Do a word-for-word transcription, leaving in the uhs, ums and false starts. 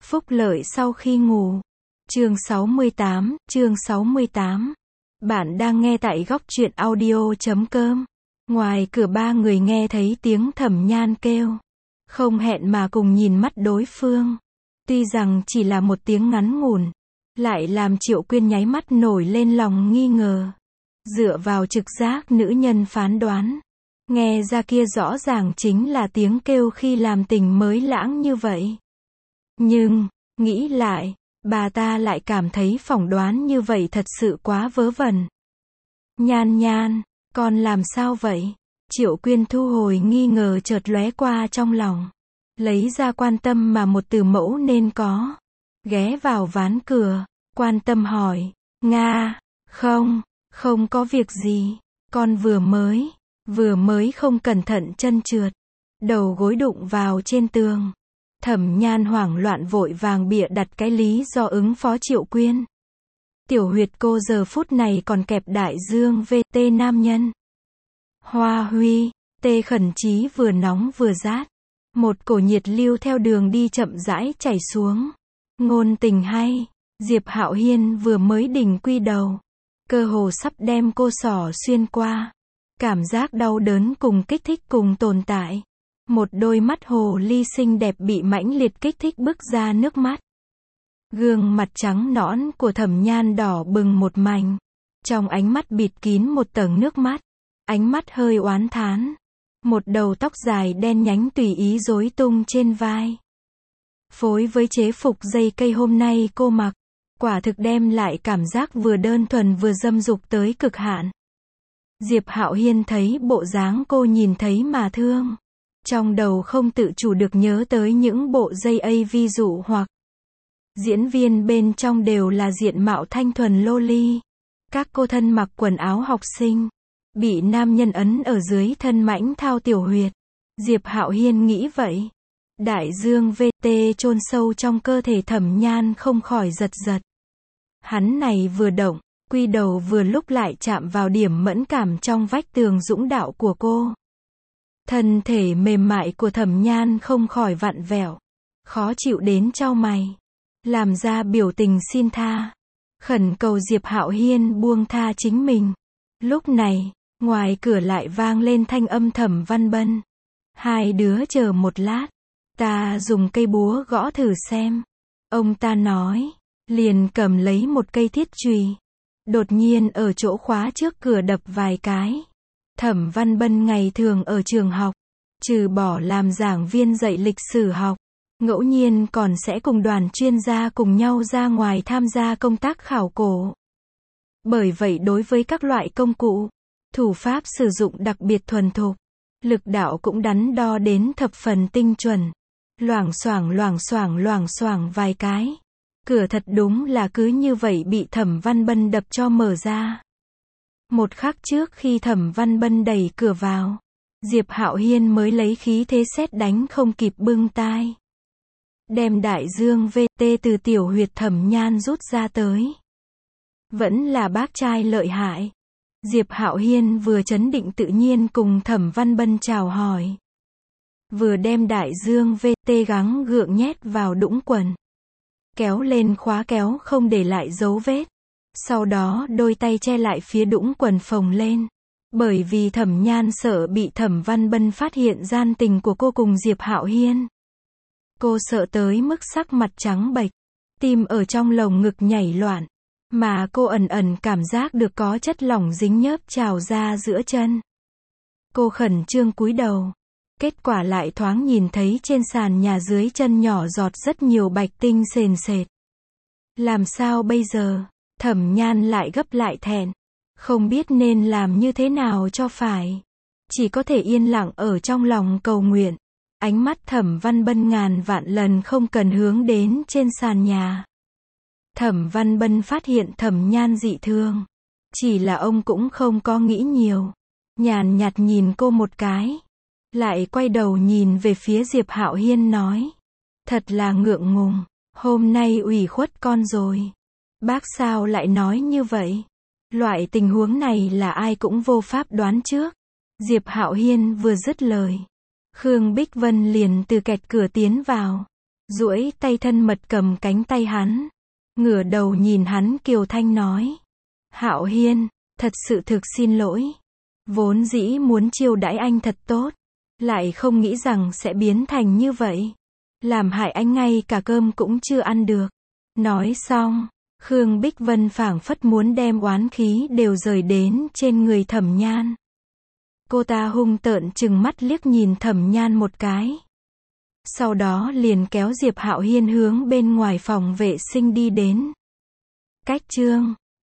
Phúc lợi sau khi ngủ. Chương sáu mươi tám, chương sáu mươi tám. Bạn đang nghe tại góc truyện audio chấm com. Ngoài cửa ba người nghe thấy tiếng Thẩm Nhan kêu. Không hẹn mà cùng nhìn mắt đối phương. Tuy rằng chỉ là một tiếng ngắn ngủn, lại làm Triệu Quyên nháy mắt nổi lên lòng nghi ngờ. Dựa vào trực giác nữ nhân phán đoán, nghe ra kia rõ ràng chính là tiếng kêu khi làm tình mới lãng như vậy. Nhưng, nghĩ lại, bà ta lại cảm thấy phỏng đoán như vậy thật sự quá vớ vẩn. Nhan Nhan, con làm sao vậy? Triệu Quyên thu hồi nghi ngờ chợt lóe qua trong lòng. Lấy ra quan tâm mà một từ mẫu nên có. Ghé vào ván cửa, quan tâm hỏi, Nga, không, không có việc gì, con vừa mới, vừa mới không cẩn thận chân trượt, đầu gối đụng vào trên tường. Thẩm Nhan hoảng loạn vội vàng bịa đặt cái lý do ứng phó Triệu Quyên. Tiểu huyệt cô giờ phút này còn kẹp đại dương vê tê nam nhân. Hoa huy, tê khẩn trí vừa nóng vừa rát. Một cổ nhiệt lưu theo đường đi chậm rãi chảy xuống. Ngôn tình hay, Diệp Hạo Hiên vừa mới đỉnh quy đầu. Cơ hồ sắp đem cô sỏ xuyên qua. Cảm giác đau đớn cùng kích thích cùng tồn tại. Một đôi mắt hồ ly xinh đẹp bị mãnh liệt kích thích bứt ra nước mắt. Gương mặt trắng nõn của Thẩm Nhan đỏ bừng một mảnh. Trong ánh mắt bịt kín một tầng nước mắt. Ánh mắt hơi oán thán. Một đầu tóc dài đen nhánh tùy ý rối tung trên vai. Phối với chế phục dây cây hôm nay cô mặc, quả thực đem lại cảm giác vừa đơn thuần vừa dâm dục tới cực hạn. Diệp Hạo Hiên thấy bộ dáng cô nhìn thấy mà thương. Trong đầu không tự chủ được nhớ tới những bộ dây A ví dụ hoặc diễn viên bên trong đều là diện mạo thanh thuần loli. Các cô thân mặc quần áo học sinh, bị nam nhân ấn ở dưới thân mãnh thao tiểu huyệt. Diệp Hạo Hiên nghĩ vậy. Đại dương vê tê chôn sâu trong cơ thể Thẩm Nhan không khỏi giật giật. Hắn này vừa động, quy đầu vừa lúc lại chạm vào điểm mẫn cảm trong vách tường dũng đạo của cô. Thân thể mềm mại của Thẩm Nhan không khỏi vặn vẹo, khó chịu đến chau mày, làm ra biểu tình xin tha, khẩn cầu Diệp Hạo Hiên buông tha chính mình. Lúc này, ngoài cửa lại vang lên thanh âm Thẩm Văn Bân. Hai đứa chờ một lát, ta dùng cây búa gõ thử xem. Ông ta nói, liền cầm lấy một cây thiết chùy, đột nhiên ở chỗ khóa trước cửa đập vài cái. Thẩm Văn Bân ngày thường ở trường học, trừ bỏ làm giảng viên dạy lịch sử học, ngẫu nhiên còn sẽ cùng đoàn chuyên gia cùng nhau ra ngoài tham gia công tác khảo cổ. Bởi vậy đối với các loại công cụ, thủ pháp sử dụng đặc biệt thuần thục, lực đạo cũng đắn đo đến thập phần tinh chuẩn. Loảng xoảng loảng xoảng loảng xoảng vài cái. Cửa thật đúng là cứ như vậy bị Thẩm Văn Bân đập cho mở ra. Một khắc trước khi Thẩm Văn Bân đẩy cửa vào, Diệp Hạo Hiên mới lấy khí thế sét đánh không kịp bưng tai. Đem đại dương vê tê từ tiểu huyệt Thẩm Nhan rút ra tới. Vẫn là bác trai lợi hại. Diệp Hạo Hiên vừa chấn định tự nhiên cùng Thẩm Văn Bân chào hỏi. Vừa đem đại dương vê tê gắng gượng nhét vào đũng quần. Kéo lên khóa kéo không để lại dấu vết. Sau đó đôi tay che lại phía đũng quần phồng lên. Bởi vì Thẩm Nhan sợ bị Thẩm Văn Bân phát hiện gian tình của cô cùng Diệp Hạo Hiên. Cô sợ tới mức sắc mặt trắng bệch, tim ở trong lồng ngực nhảy loạn. Mà cô ẩn ẩn cảm giác được có chất lỏng dính nhớp trào ra giữa chân. Cô khẩn trương cúi đầu. Kết quả lại thoáng nhìn thấy trên sàn nhà dưới chân nhỏ giọt rất nhiều bạch tinh sền sệt. Làm sao bây giờ? Thẩm Nhan lại gấp lại thẹn. Không biết nên làm như thế nào cho phải. Chỉ có thể yên lặng ở trong lòng cầu nguyện. Ánh mắt Thẩm Văn Bân ngàn vạn lần không cần hướng đến trên sàn nhà. Thẩm Văn Bân phát hiện Thẩm Nhan dị thường. Chỉ là ông cũng không có nghĩ nhiều. Nhàn nhạt nhìn cô một cái. Lại quay đầu nhìn về phía Diệp Hạo Hiên nói. Thật là ngượng ngùng. Hôm nay ủy khuất con rồi. Bác sao lại nói như vậy? Loại tình huống này là ai cũng vô pháp đoán trước. Diệp Hạo Hiên vừa dứt lời. Khương Bích Vân liền từ kẹt cửa tiến vào. duỗi tay thân mật cầm cánh tay hắn, ngửa đầu nhìn hắn kiều thanh nói. Hạo Hiên, thật sự thực xin lỗi. Vốn dĩ muốn chiêu đãi anh thật tốt, lại không nghĩ rằng sẽ biến thành như vậy. Làm hại anh ngay cả cơm cũng chưa ăn được. Nói xong, Khương Bích Vân phảng phất muốn đem oán khí đều rời đến trên người Thẩm Nhan. Cô ta hung tợn trừng mắt liếc nhìn Thẩm Nhan một cái. Sau đó liền kéo Diệp Hạo Hiên hướng bên ngoài phòng vệ sinh đi đến. Cách chương